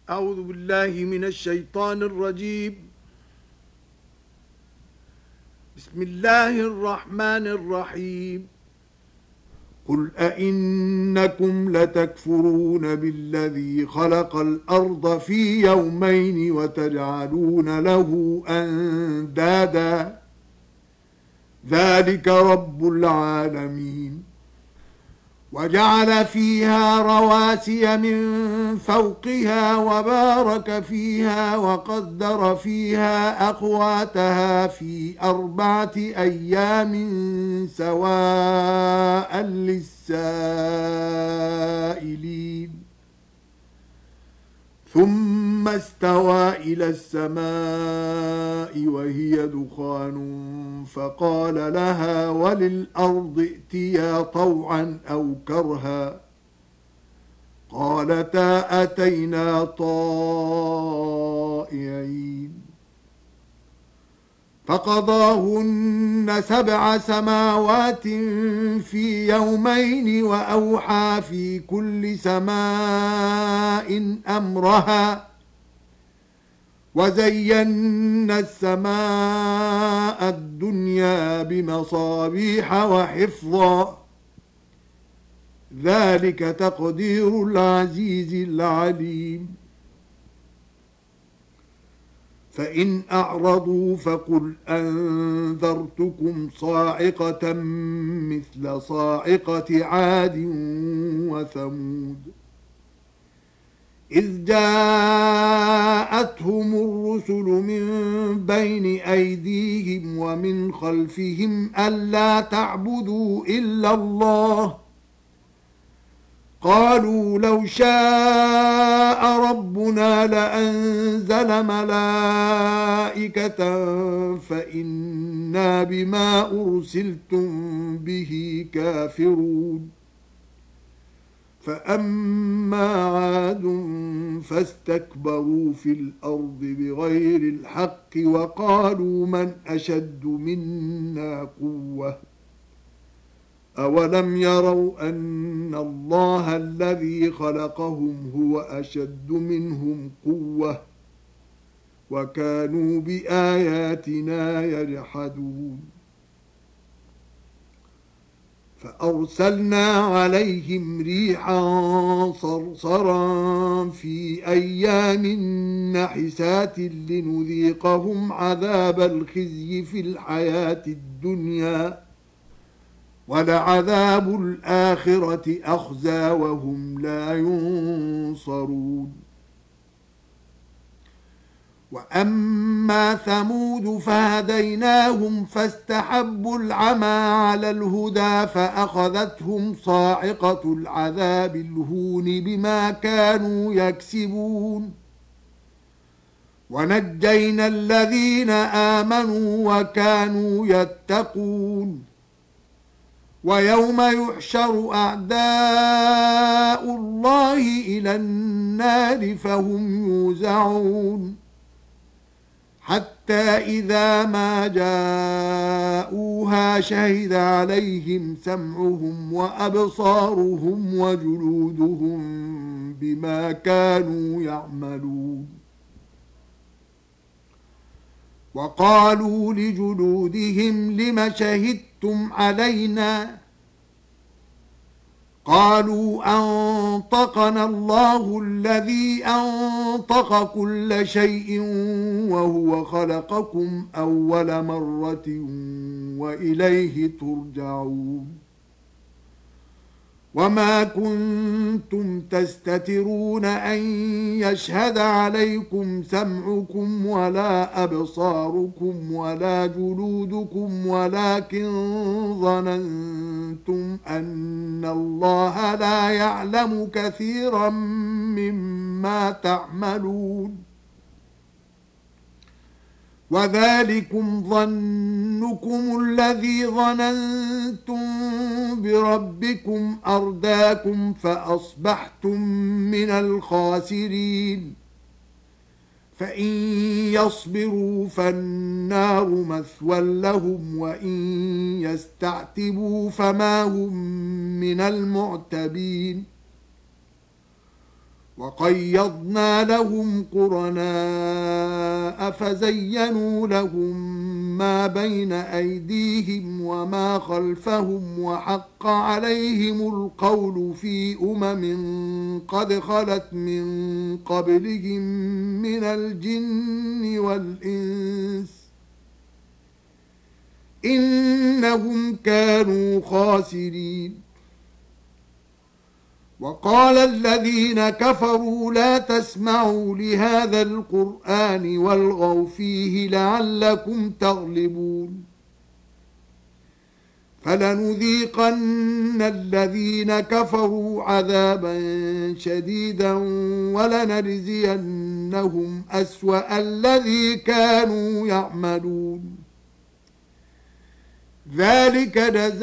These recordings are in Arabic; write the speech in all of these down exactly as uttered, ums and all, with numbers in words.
أعوذ بالله من الشيطان الرجيم. بسم الله الرحمن الرحيم. قل أئنكم لتكفرون بالذي خلق الأرض في يومين وتجعلون له أندادا ذلك رب العالمين. وجعل فيها رواسي من فوقها وبارك فيها وقدر فيها أقواتها في أربعة أيام سواء للسائلين. ثم استوى إلى السماء وهي دخان فقال لها وللأرض ائتيا طوعا أو كرها قالتا أتينا طائعين. فقضاهن سبع سماوات في يومين وأوحى في كل سماء أمرها وزينا السماء الدنيا بمصابيح وحفظا ذلك تقدير العزيز العليم. فإن أعرضوا فقل أنذرتكم صاعقة مثل صاعقة عاد وثمود إذ جاءتهم الرسل من بين أيديهم ومن خلفهم ألا تعبدوا إلا الله قالوا لو شاء ربنا لأنزل ملائكة فإنا بما أرسلتم به كافرون. فأما عاد فاستكبروا في الأرض بغير الحق وقالوا من أشد منا قوة أولم يروا أن الله الذي خلقهم هو أشد منهم قوة وكانوا بآياتنا يجحدون. فأرسلنا عليهم ريحا صرصرا في أيام نحسات لنذيقهم عذاب الخزي في الحياة الدنيا ولعذاب الآخرة أخزى وهم لا ينصرون. وأما ثمود فهديناهم فاستحبوا العمى على الهدى فأخذتهم صاعقة العذاب الهون بما كانوا يكسبون. ونجينا الذين آمنوا وكانوا يتقون. ويوم يحشر أعداء الله إلى النار فهم يوزعون حتى إذا ما جاءوها شهد عليهم سمعهم وأبصارهم وجلودهم بما كانوا يعملون. وقالوا لجلودهم لم شهدتم علينا قالوا أنطقنا الله الذي أنطق كل شيء وهو خلقكم أول مرة وإليه ترجعون. وما كنتم تستترون أن يشهد عليكم سمعكم ولا أبصاركم ولا جلودكم ولكن ظننتم أن الله لا يعلم كثيرا مما تعملون. وذلكم ظنكم الذي ظننتم بربكم أرداكم فأصبحتم من الخاسرين. فإن يصبروا فالنار مثوى لهم وإن يستعتبوا فما هم من المعتبين. وقيضنا لهم قرناء فزينوا لهم ما بين أيديهم وما خلفهم وحق عليهم القول في أمم قد خلت من قبلهم من الجن والإنس إنهم كانوا خاسرين. وقال الذين كفروا لا تسمعوا لهذا القرآن والغوا فيه لعلكم تغلبون. فلنذيقن الذين كفروا عذابا شديدا ولنجزينهم أسوأ الذي كانوا يعملون. ذلك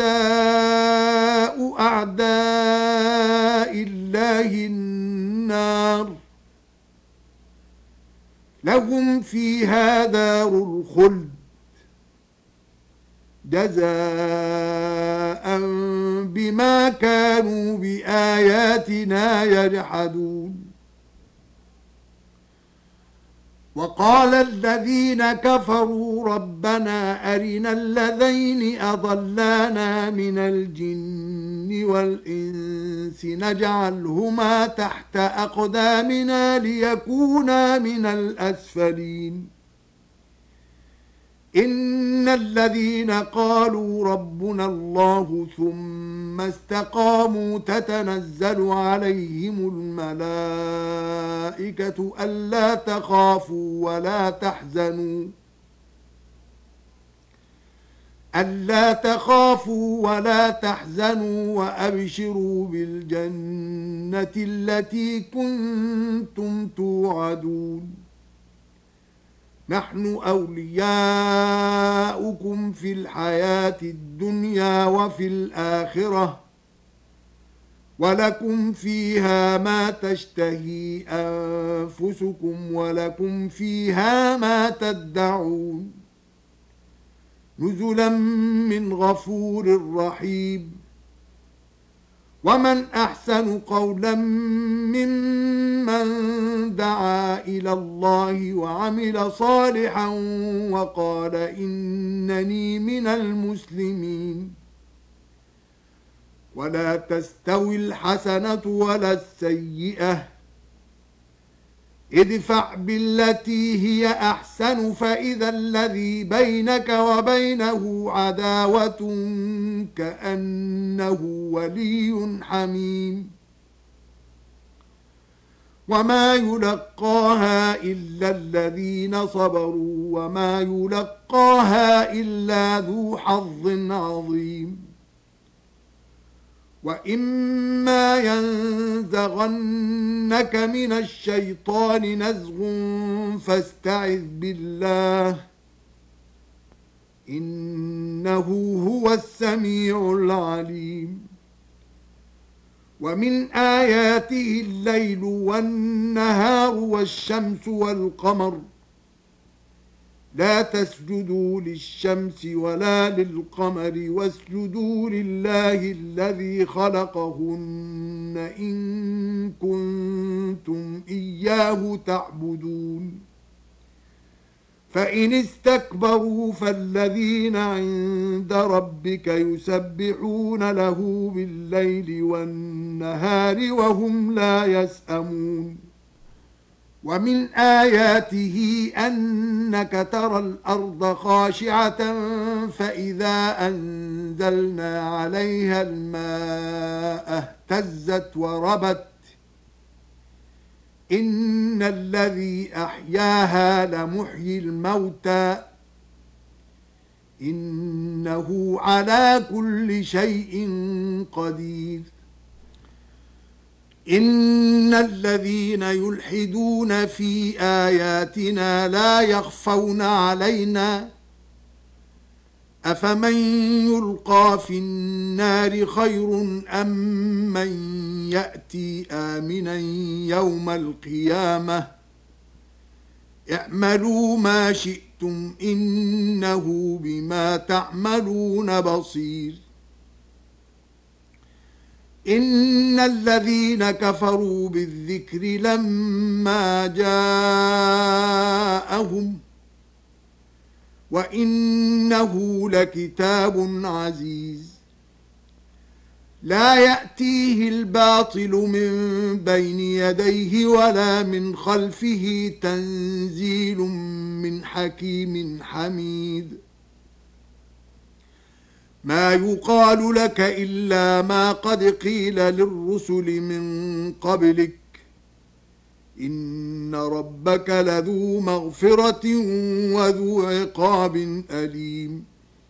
جزاء أعداء الله النار لهم فيها دار الخلد جزاء بما كانوا بآياتنا يجحدون. وقال الذين كفروا ربنا أرنا الذين أضلانا من الجن والإنس نجعلهما تحت أقدامنا ليكونا من الأسفلين. إن الذين قالوا ربنا الله ثم استقاموا تتنزل عليهم الملائكة ألا تخافوا ولا تحزنوا ألا تخافوا ولا تحزنوا وأبشروا بالجنة التي كنتم توعدون. نحن أولياؤكم في الحياة الدنيا وفي الآخرة ولكم فيها ما تشتهي أنفسكم ولكم فيها ما تدعون نزلا من غفور رحيم. ومن أحسن قولا ممن دعا إلى الله وعمل صالحا وقال إنني من المسلمين. ولا تستوي الحسنة ولا السيئة ادفع بالتي هي أحسن فإذا الذي بينك وبينه عداوة كأنه ولي حميم. وما يلقاها إلا الذين صبروا وما يلقاها إلا ذو حظ عظيم. وإما ينزغنك من الشيطان نزغ فاستعذ بالله إنه هو السميع العليم. ومن آياته الليل والنهار والشمس والقمر لا تسجدوا للشمس ولا للقمر واسجدوا لله الذي خلقهن إن كنتم إياه تعبدون. فإن استكبروا فالذين عند ربك يسبحون له بالليل والنهار وهم لا يسأمون. ومن آياته أنك ترى الأرض خاشعة فإذا أنزلنا عليها الماء اهتزت وربت إن الذي أحياها لمحيي الموتى إنه على كل شيء قدير. إن الذين يلحدون في آياتنا لا يخفون علينا أفمن يلقى في النار خير أم من يأتي آمنا يوم القيامة اعملوا ما شئتم إنه بما تعملون بصير. إن الذين كفروا بالذكر لما جاءهم وإنه لكتاب عزيز لا يأتيه الباطل من بين يديه ولا من خلفه تنزيل من حكيم حميد ما يقال لك إلا ما قد قيل للرسل من قبلك إن ربك لذو مغفرة وذو عقاب أليم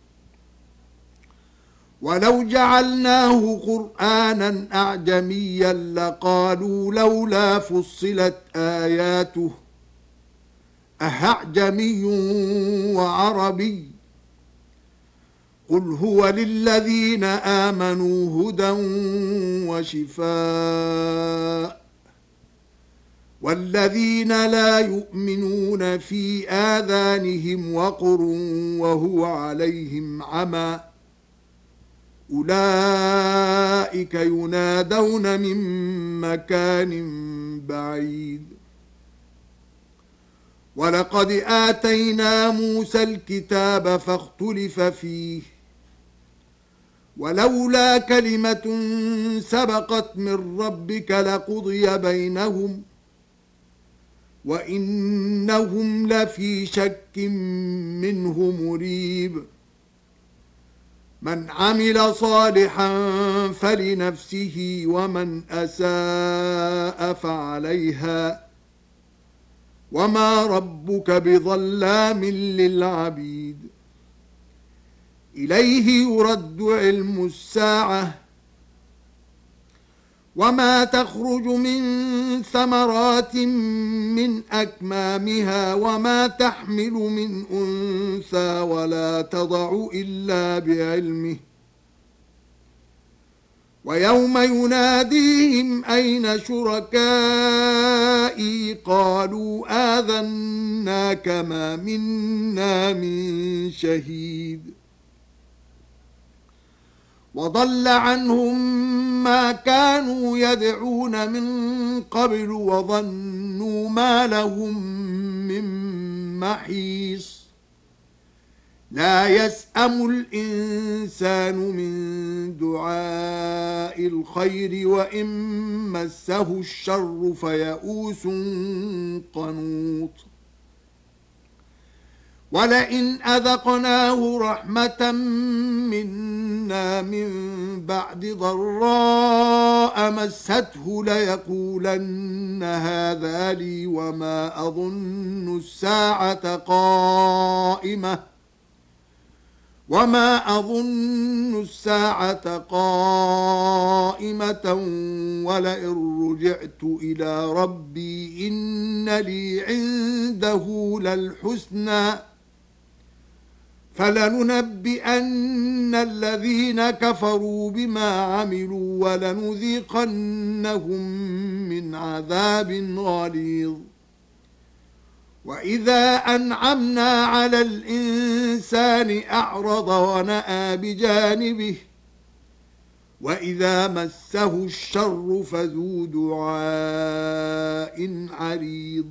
ولو جعلناه قرآنا أعجميا لقالوا لولا فصلت آياته أهعجمي وعربي قل هو للذين آمنوا هدى وشفاء والذين لا يؤمنون في آذانهم وقر وهو عليهم عمى أولئك ينادون من مكان بعيد ولقد آتينا موسى الكتاب فاختلف فيه ولولا كلمة سبقت من ربك لقضي بينهم وإنهم لفي شك منه مريب من عمل صالحا فلنفسه ومن أساء فعليها وما ربك بظلام للعبيد إليه يرد علم الساعة وما تخرج من ثمرات من أكمامها وما تحمل من أنثى ولا تضع إلا بعلمه ويوم يناديهم أين شركائي قالوا آذناك ما منا من شهيد وضل عنهم ما كانوا يدعون من قبل وظنوا ما لهم من محيص لا يسأم الإنسان من دعاء الخير وإن مسه الشر فيئوس قنوط ولئن أذقناه رحمة منا من بعد ضراء مسته ليقولن هذا لي وما أظن الساعة قائمة وما أظن الساعة قائمة ولئن رجعت إلى ربي إن لي عنده للحسنى فلننبئن الذين كفروا بما عملوا ولنذيقنهم من عذاب غليظ وإذا أنعمنا على الإنسان أعرض ونأى بجانبه وإذا مسه الشر فذو دعاء عريض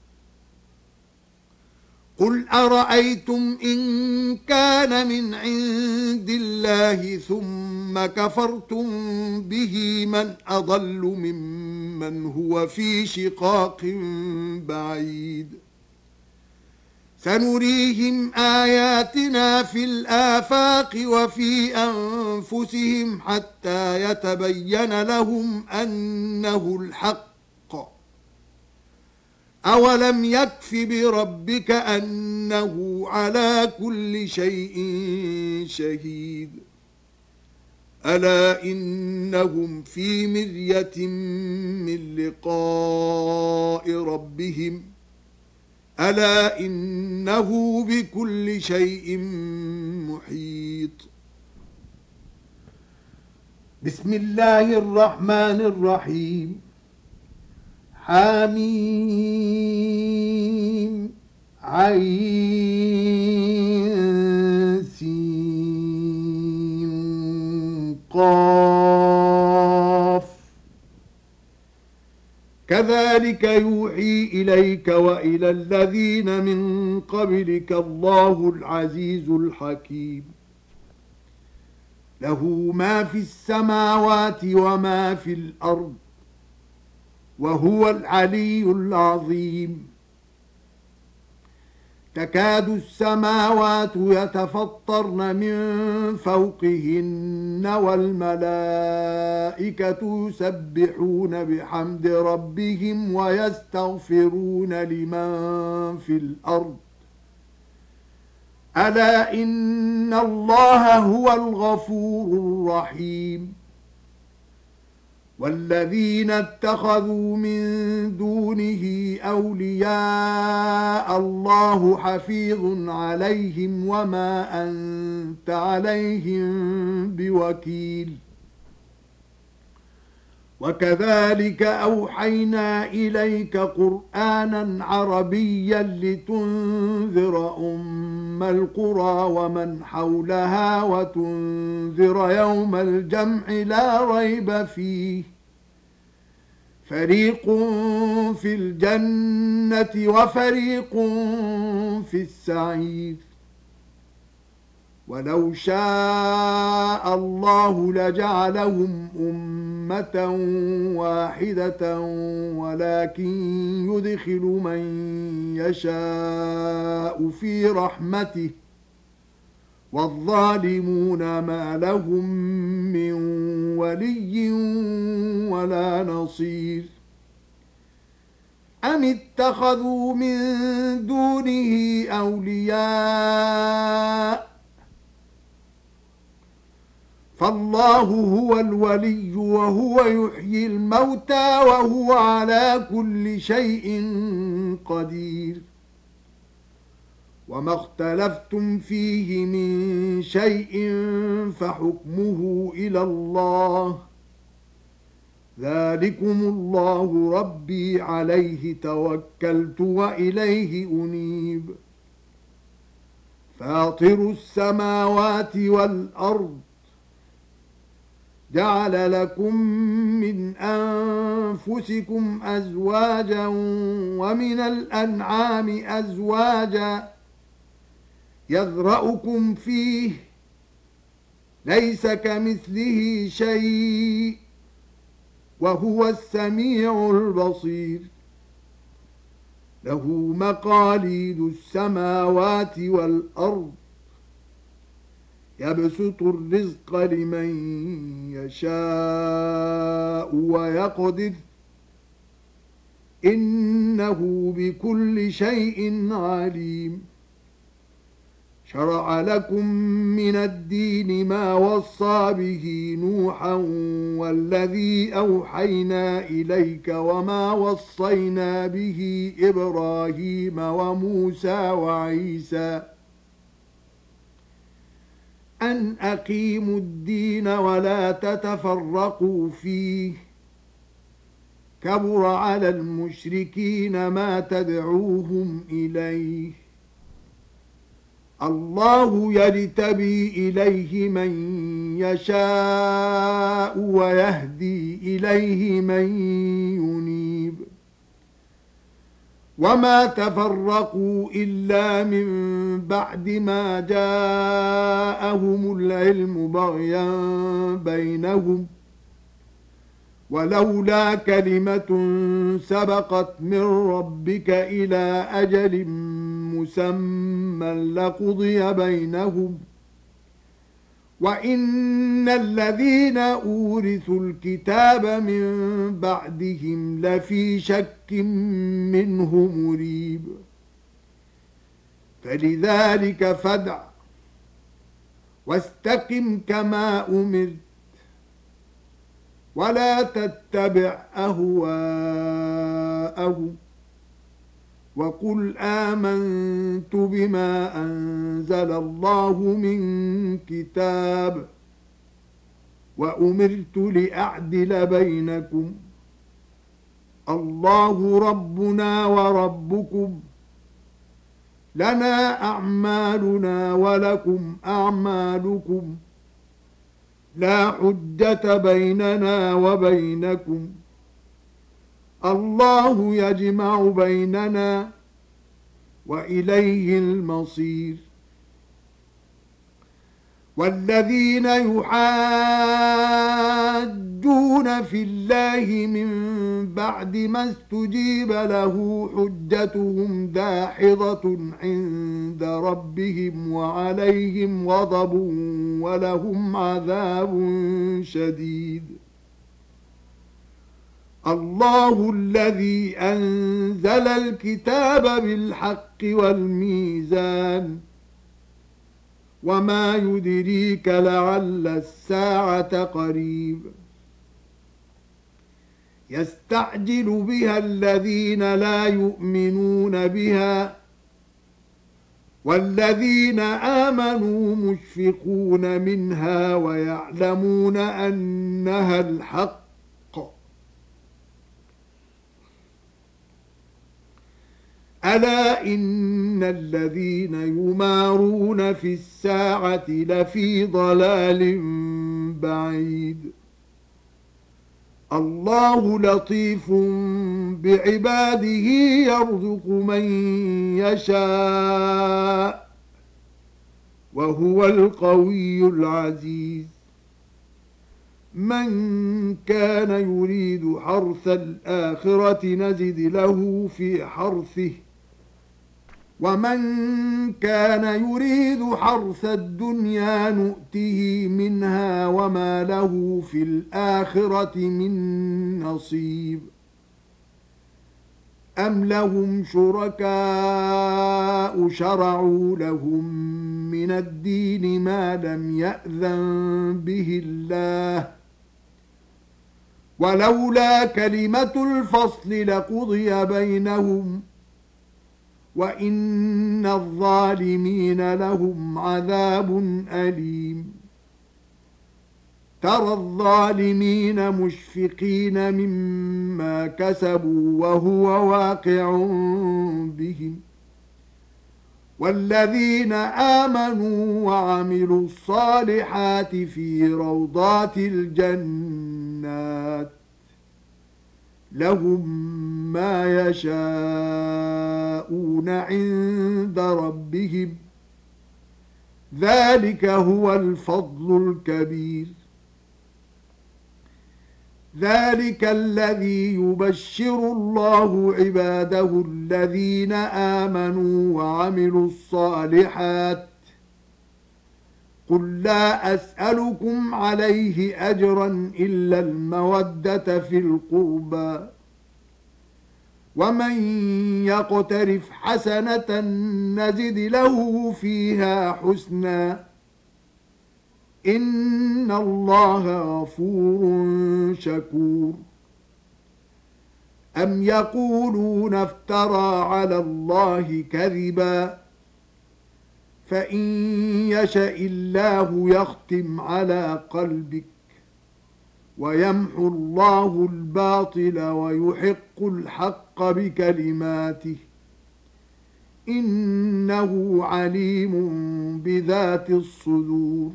قل أرأيتم إن كان من عند الله ثم كفرتم به من أضل ممن هو في شقاق بعيد سنريهم آياتنا في الآفاق وفي أنفسهم حتى يتبين لهم أنه الحق أولم يكف بربك أنه على كل شيء شهيد ألا إنهم في مرية من لقاء ربهم ألا إنه بكل شيء محيط بسم الله الرحمن الرحيم حميم عين سين قاف كذلك يوحي إليك وإلى الذين من قبلك الله العزيز الحكيم له ما في السماوات وما في الأرض وهو العلي العظيم تكاد السماوات يتفطرن من فوقهن والملائكة يسبحون بحمد ربهم ويستغفرون لمن في الأرض ألا إن الله هو الغفور الرحيم والذين اتخذوا من دونه أولياء الله حفيظ عليهم وما أنت عليهم بوكيل وكذلك أوحينا إليك قرآنا عربيا لتنذر أم القرى ومن حولها وتنذر يوم الجمع لا ريب فيه فريق في الجنة وفريق في السعير ولو شاء الله لجعلهم أمة واحدة ولكن يدخل من يشاء في رحمته والظالمون ما لهم من ولي ولا نصير أم اتخذوا من دونه أولياء فالله هو الولي وهو يحيي الموتى وهو على كل شيء قدير وما اختلفتم فيه من شيء فحكمه إلى الله ذلكم الله ربي عليه توكلت وإليه أنيب فاطر السماوات والأرض جعل لكم من أنفسكم أزواجا ومن الأنعام أزواجا يذرأكم فيه ليس كمثله شيء وهو السميع البصير له مقاليد السماوات والأرض يبسط الرزق لمن يشاء ويقدر إنه بكل شيء عليم شرع لكم من الدين ما وصى به نوحا والذي أوحينا إليك وما وصينا به إبراهيم وموسى وعيسى أن أقيموا الدين ولا تتفرقوا فيه كبر على المشركين ما تدعوهم إليه الله يجتبي إليه من يشاء ويهدي إليه من ينيب وما تفرقوا إلا من بعد ما جاءهم العلم بغيا بينهم ولولا كلمة سبقت من ربك إلى أجل مسمى لقضي بينهم وإن الذين أورثوا الكتاب من بعدهم لفي شك منه مريب فلذلك فادع واستقم كما أمرت ولا تتبع أهواءهم وقل آمنت بما أنزل الله من كتاب وأمرت لأعدل بينكم الله ربنا وربكم لنا أعمالنا ولكم أعمالكم لا حجة بيننا وبينكم الله يجمع بيننا وإليه المصير. والذين يحاجون في الله من بعد ما استجيب له حجتهم داحضة عند ربهم وعليهم غضب ولهم عذاب شديد. الله الذي أنزل الكتاب بالحق والميزان وما يدريك لعل الساعة قريب. يستعجل بها الذين لا يؤمنون بها والذين آمنوا مشفقون منها ويعلمون أنها الحق. ألا إن الذين يمارون في الساعة لفي ضلال بعيد. الله لطيف بعباده يرزق من يشاء وهو القوي العزيز. من كان يريد حرث الآخرة نزد له في حرثه ومن كان يريد حرث الدنيا نؤته منها وما له في الآخرة من نصيب. أم لهم شركاء شرعوا لهم من الدين ما لم يأذن به الله ولولا كلمة الفصل لقضي بينهم وإن الظالمين لهم عذاب أليم. ترى الظالمين مشفقين مما كسبوا وهو واقع بهم والذين آمنوا وعملوا الصالحات في روضات الجنات لهم ما يشاءون عند ربهم ذلك هو الفضل الكبير. ذلك الذي يبشر الله عباده الذين آمنوا وعملوا الصالحات قل لا أسألكم عليه أجرا إلا المودة في القربى ومن يقترف حسنة نزد له فيها حسنا إن الله غفور شكور. أم يقولون افترى على الله كذبا فإن يشأ الله يختم على قلبك ويمحو الله الباطل ويحق الحق بكلماته إنه عليم بذات الصدور.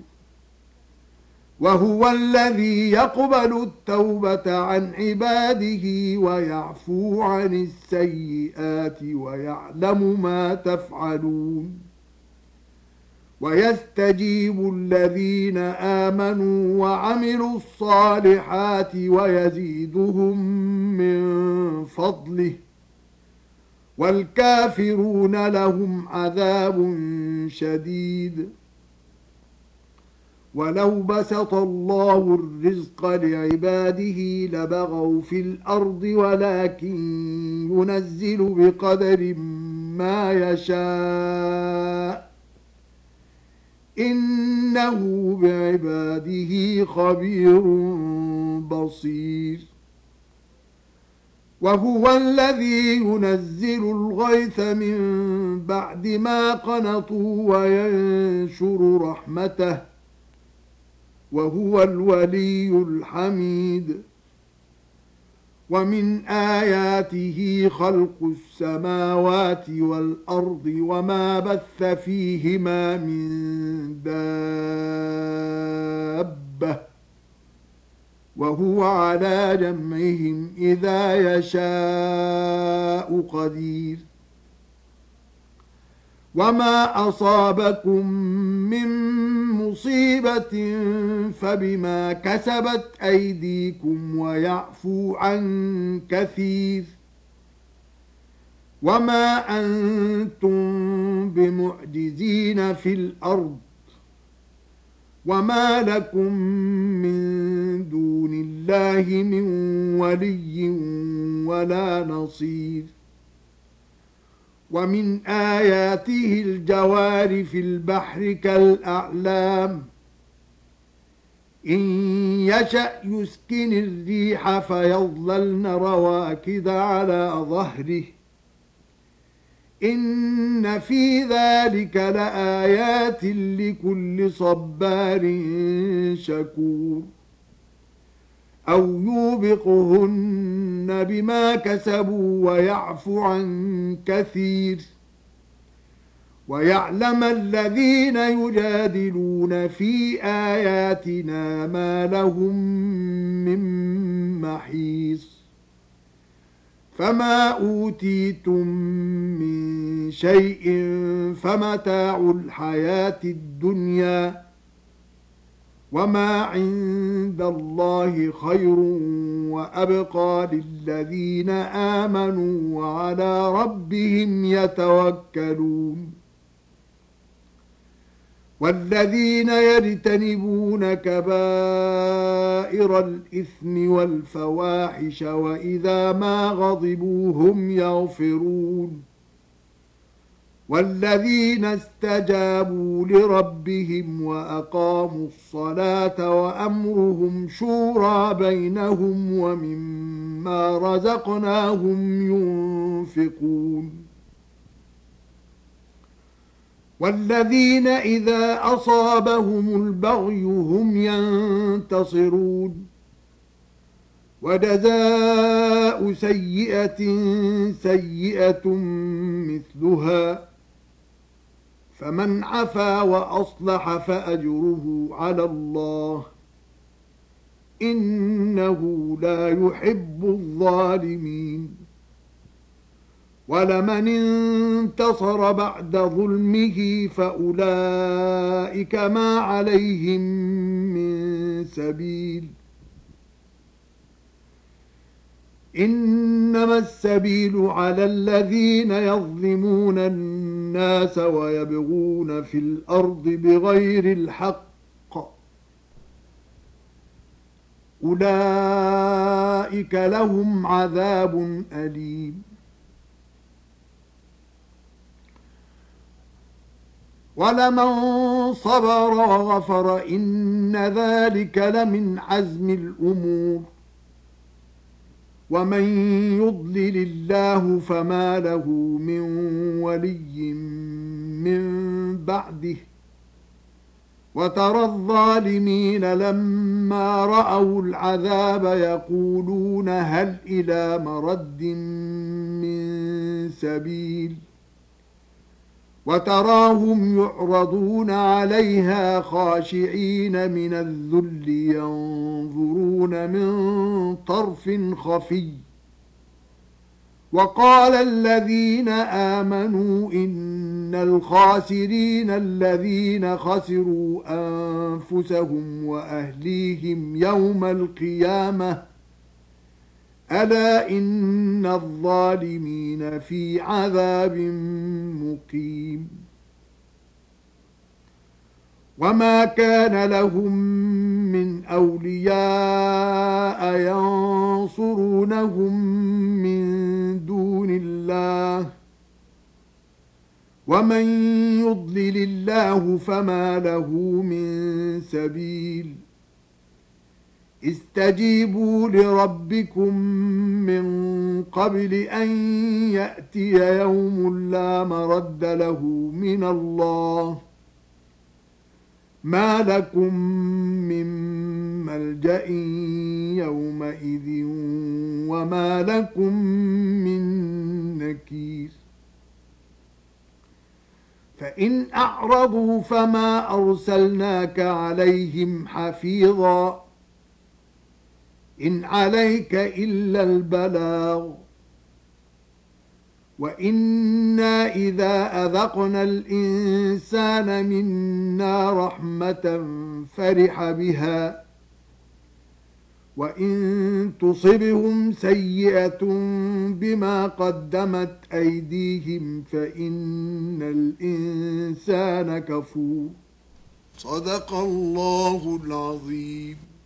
وهو الذي يقبل التوبة عن عباده ويعفو عن السيئات ويعلم ما تفعلون. ويستجيب الذين آمنوا وعملوا الصالحات ويزيدهم من فضله والكافرون لهم عذاب شديد. ولو بسط الله الرزق لعباده لبغوا في الأرض ولكن ينزل بقدر ما يشاء إنه بعباده خبير بصير. وهو الذي ينزل الغيث من بعد ما قنطوا وينشر رحمته وهو الولي الحميد. ومن آياته خلق السماوات والأرض وما بث فيهما من دابة وهو على جمعهم إذا يشاء قدير وما أصابكم من مصيبة فبما كسبت أيديكم ويعفو عن كثير وما أنتم بمعجزين في الأرض وما لكم من دون الله من ولي ولا نصير ومن آياته الجوار في البحر كالأعلام إن يشأ يسكن الريح فيظللن رواكد على ظهره إن في ذلك لآيات لكل صبار شكور أو يوبقهن بما كسبوا ويعفو عن كثير ويعلم الذين يجادلون في آياتنا ما لهم من محيص فما أوتيتم من شيء فمتاع الحياة الدنيا وما عند الله خير وأبقى للذين آمنوا وعلى ربهم يتوكلون والذين يجتنبون كبائر الإثم والفواحش وإذا ما غضبوا هم يغفرون والذين استجابوا لربهم وأقاموا الصلاة وأمرهم شورى بينهم ومما رزقناهم ينفقون والذين إذا أصابهم البغي هم ينتصرون وجزاء سيئة سيئة مثلها فمن عفا وأصلح فأجره على الله إنه لا يحب الظالمين ولمن انتصر بعد ظلمه فأولئك ما عليهم من سبيل إنما السبيل على الذين يظلمون الناس ويبغون في الأرض بغير الحق أولئك لهم عذاب أليم ولمن صبر وغفر إن ذلك لمن عزم الأمور ومن يضلل الله فما له من ولي من بعده وترى الظالمين لما رأوا العذاب يقولون هل إلى مرد من سبيل وتراهم يعرضون عليها خاشعين من الذل ينظرون من طرف خفي وقال الذين آمنوا إن الخاسرين الذين خسروا أنفسهم وأهليهم يوم القيامة ألا إن الظالمين في عذاب مقيم وما كان لهم من أولياء ينصرونهم من دون الله ومن يضلل الله فما له من سبيل استجيبوا لربكم من قبل أن يأتي يوم لا مرد له من الله ما لكم من ملجأ يومئذ وما لكم من نكير فإن أعرضوا فما أرسلناك عليهم حفيظا إن عليك إلا البلاغ وإنا إذا أذقنا الإنسان منا رحمة فرح بها وإن تصبهم سيئة بما قدمت أيديهم فإن الإنسان كفور. صدق الله العظيم.